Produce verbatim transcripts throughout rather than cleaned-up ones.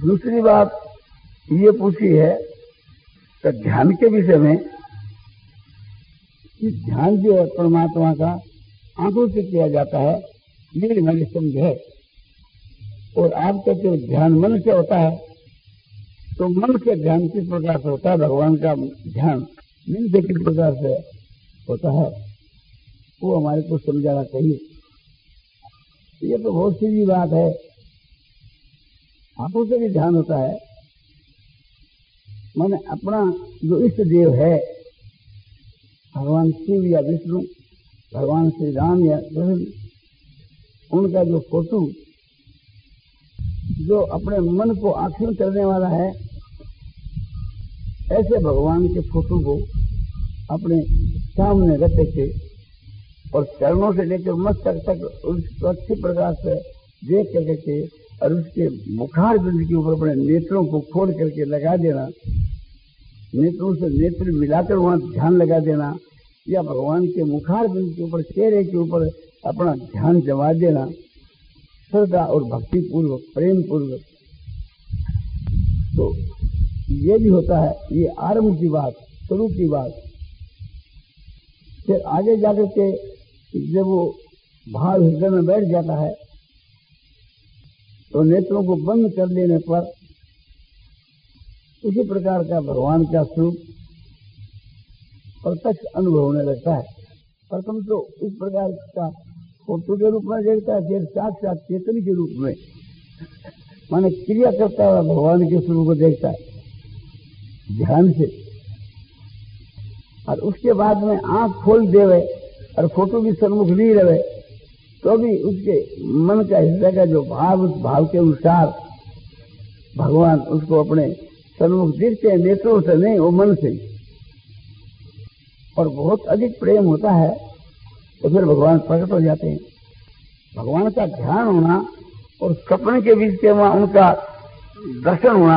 दूसरी बात ये पूछी है कि ध्यान के विषय में, कि ध्यान जो है परमात्मा का आंखों से किया जाता है, ये मेरी समझ है। और आप कहते हो ध्यान मन से होता है, तो मन से ध्यान किस प्रकार से होता है, भगवान का ध्यान मन से किस प्रकार से होता है, वो हमारे को समझाना चाहिए। ये तो बहुत सीधी बात है। आंखों से भी ध्यान होता है, माने अपना जो इष्ट देव है, भगवान शिव या विष्णु, भगवान श्री राम या कृष्ण, उनका जो फोटो जो अपने मन को आकर्षण करने वाला है, ऐसे भगवान के फोटो को अपने सामने रख के और चरणों से लेकर मस्तक तक उसको अच्छी प्रकार से देख करके और उसके मुखार बिंद के ऊपर अपने नेत्रों को खोल करके लगा देना, नेत्रों से नेत्र मिलाकर वहां ध्यान लगा देना, या भगवान के मुखार बिंद के ऊपर, चेहरे के ऊपर अपना ध्यान जमा देना, श्रद्धा और भक्ति पूर्वक, प्रेम पूर्वक। तो ये भी होता है, ये आरंभ की बात, शुरू की बात। फिर आगे जाकर के जब वो भाव हृदय में बैठ जाता है, तो नेत्रों को बंद कर लेने पर उसी प्रकार का भगवान का स्वरूप प्रत्यक्ष अनुभव होने लगता है। प्रथम तो इस प्रकार का फोटो के रूप में देखता है, फिर साक्षात चेतन के रूप में, माने क्रिया करता हुआ भगवान के स्वरूप को देखता है ध्यान से। और उसके बाद में आंख खोल देवे और फोटो भी सन्मुख नहीं रहे, तो भी उसके मन का हृदय का जो भाव, उस भाव के अनुसार भगवान उसको अपने सन्मुख दिखते हैं, नेत्रों से नहीं, वो मन से। और बहुत अधिक प्रेम होता है तो फिर भगवान प्रकट हो जाते हैं। भगवान का ध्यान होना और सपने के बीच में उनका दर्शन होना,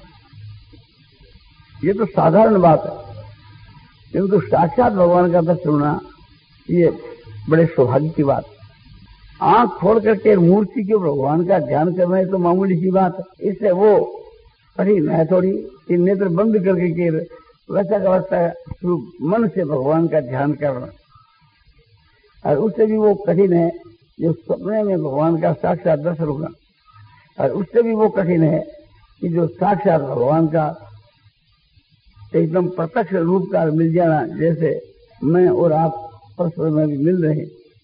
ये तो साधारण बात है, किंतु साक्षात भगवान का दर्शन होना ये बड़े सौभाग्य की बात। आंख खोल करके मूर्ति के भगवान का ध्यान करना है तो मामूली सी बात है। इससे वो कठिन है थोड़ी कि नेत्र बंद करके के वैसा का वैसा स्वरूप मन से भगवान का ध्यान करना, और उससे भी वो कठिन है जो सपने में भगवान का साक्षात दर्शन होगा, और उससे भी वो कठिन है कि जो साक्षात भगवान का एकदम प्रत्यक्ष रूप का मिल जाना, जैसे मैं और आप परस्पर में भी मिल रहे हैं।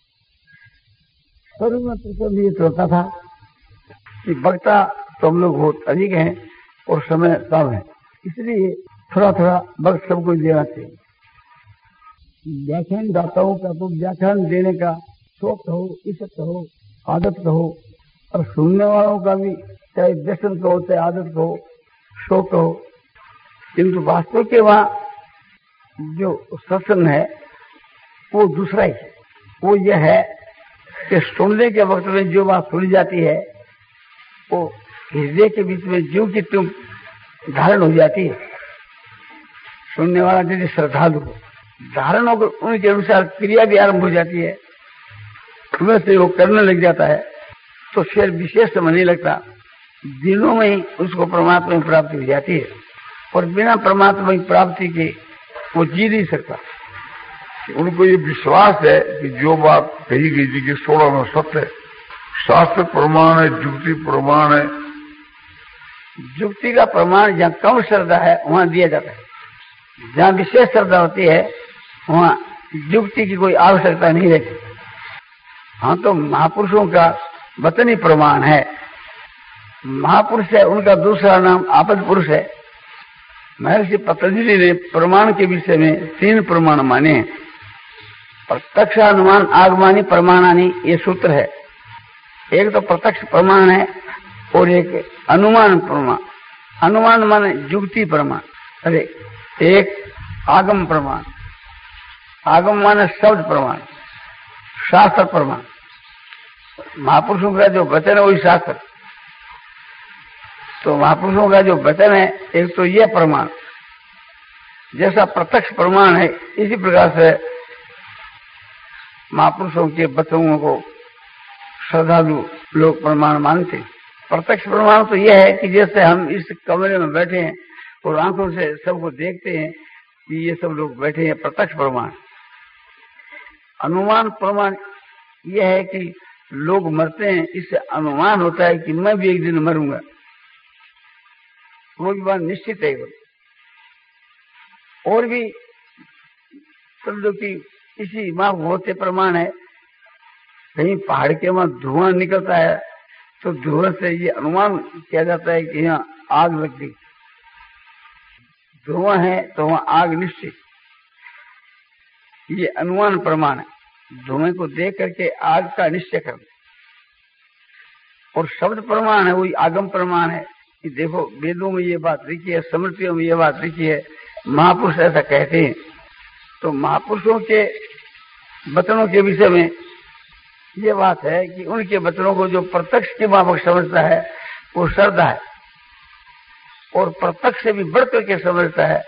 शुरू में तो ये सोचता था कि वक्ता तो हम लोग बहुत अधिक हैं और समय कम है, इसलिए थोड़ा थोड़ा वक्त सबको देना चाहिए। व्याख्यान दाताओं का तो व्याख्यान देने का शौक कहो, इच्छा कहो, आदत कहो, और सुनने वालों का भी चाहे व्यसन कहो, चाहे आदत कहो, शौक कहो, किंतु वास्तव के वहां जो सत्संग है वो दूसरा ही है। वो यह है कि सुनने के वक्त में जो बात सुनी जाती है वो हृदय के बीच में जीव की तुम धारण हो जाती है। सुनने वाला यदि श्रद्धालु धारण होकर उनके अनुसार क्रिया भी आरंभ हो जाती है, वैसे वो करने लग जाता है, तो फिर विशेष समय नहीं लगता, दिनों में ही उसको परमात्मा की प्राप्ति हो जाती है। और बिना परमात्मा की प्राप्ति के वो जी नहीं सकता। उनको ये विश्वास है कि जो बात कही गई थी कि सोलह में सत्य है, शास्त्र प्रमाण है, युक्ति प्रमाण है। युक्ति का प्रमाण जहाँ कम श्रद्धा है वहां दिया जाता है, जहाँ विशेष श्रद्धा होती है वहां युक्ति की कोई आवश्यकता नहीं रहती। हाँ, तो महापुरुषों का वचन ही प्रमाण है। महापुरुष है, उनका दूसरा नाम आपद पुरुष है। महर्षि पतंजलि ने प्रमाण के विषय में तीन प्रमाण माने हैं। प्रत्यक्ष, अनुमान, आगमानी, प्रमाणानी, ये सूत्र है। एक तो प्रत्यक्ष प्रमाण है और एक अनुमान प्रमाण। अनुमान माने युक्ति प्रमाण, अरे एक आगम प्रमाण, आगम माने शब्द प्रमाण, शास्त्र प्रमाण। महापुरुषों का जो वचन है वही शास्त्र। तो महापुरुषों का जो वचन है एक तो यह प्रमाण, जैसा प्रत्यक्ष प्रमाण है इसी प्रकार से महापुरुषों के वचनों को श्रद्धालु लोग प्रमाण मानते। प्रत्यक्ष प्रमाण तो यह है कि जैसे हम इस कमरे में बैठे हैं और आंखों से सबको देखते हैं कि ये सब लोग बैठे हैं, प्रत्यक्ष प्रमाण। अनुमान प्रमाण यह है कि लोग मरते हैं, इससे अनुमान होता है कि मैं भी एक दिन मरूंगा, वो भी बात निश्चित है। और भी समझो कि इसी माँ होते प्रमाण है, कहीं पहाड़ के वहां धुआं निकलता है तो धुआं से ये अनुमान किया जाता है कि यहाँ आग लग गई, धुआं है तो वहां आग निश्चित, ये अनुमान प्रमाण है। धुएं को देख करके आग का निश्चय करना। और शब्द प्रमाण है, वही आगम प्रमाण है कि देखो वेदों में ये बात लिखी है, स्मृतियों में ये बात लिखी है, महापुरुष ऐसा कहते हैं। तो महापुरुषों के वचनों के विषय में ये बात है कि उनके वचनों को जो प्रत्यक्ष के माफक समझता है वो श्रद्धा है, और प्रत्यक्ष से भी बढ़ करके समझता है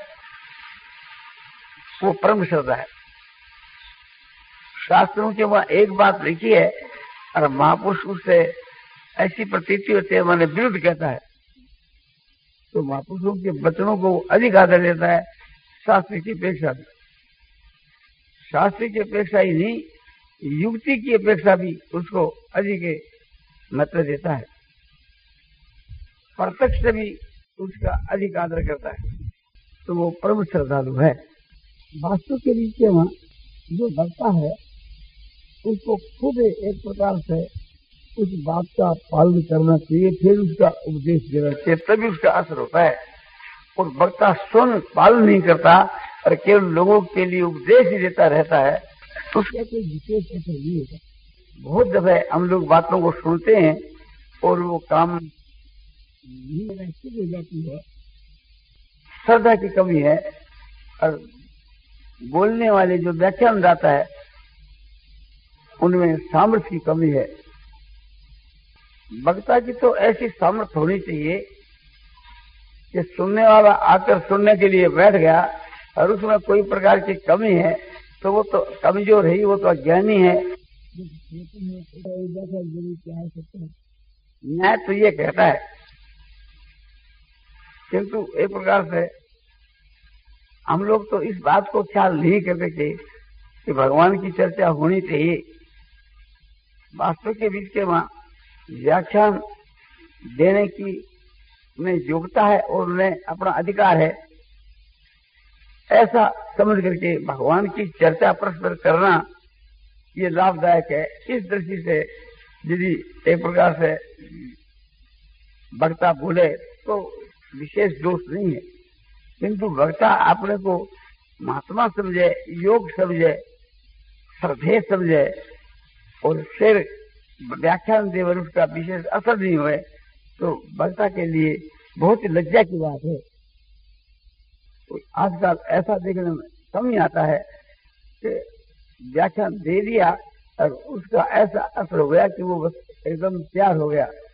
वो परम श्रद्धा है। शास्त्रों के वहां एक बात लिखी है और महापुरुष उससे ऐसी प्रतीति होती है, मैंने विरुद्ध कहता है, तो महापुरुषों के वचनों को अधिक आदर देता है शास्त्र की अपेक्षा भी। शास्त्र की अपेक्षा ही नहीं, युक्ति की अपेक्षा भी उसको अधिक महत्व देता है, प्रत्यक्ष से भी उसका अधिक आदर करता है, तो वो परम श्रद्धालु है। वास्तु के बीच में जो भक्ता है उसको खुद एक प्रकार से उस बात का पालन करना चाहिए, फिर उसका उपदेश देना चाहिए, तभी उसका असर होता है। और भक्ता स्वयं पालन नहीं करता और केवल लोगों के लिए उपदेश ही देता रहता है तो उसका कोई विशेष असर नहीं होता। बहुत दफे हम लोग बातों को सुनते हैं और वो काम नहीं हो जाती है, श्रद्धा की कमी है, और बोलने वाले जो व्याख्यान दाता है उनमें सामर्थ्य की कमी है। वक्ता की तो ऐसी सामर्थ्य होनी चाहिए कि सुनने वाला आकर सुनने के लिए बैठ गया और उसमें कोई प्रकार की कमी है तो वो तो कमजोर है, वो तो अज्ञानी है। न्याय तो ये कहता है, किंतु एक प्रकार से हम लोग तो इस बात को ख्याल नहीं करते कि भगवान की चर्चा होनी चाहिए। वास्तव के बीच के वहां व्याख्यान देने की उन्हें योग्यता है और उन्हें अपना अधिकार है, ऐसा समझ करके भगवान की चर्चा परस्पर करना ये लाभदायक है। इस दृष्टि से यदि एक प्रकार से वक्ता बोले तो विशेष दोष नहीं है, किंतु वक्ता अपने को महात्मा समझे, योग समझे, श्रद्धेय समझे और फिर व्याख्यान देवर उसका विशेष असर नहीं हुए तो वक्ता के लिए बहुत ही लज्जा की बात है। तो आजकल ऐसा देखने में कम ही आता है कि व्याख्यान दे दिया और उसका ऐसा असर हो गया कि वो बस एकदम तैयार हो गया।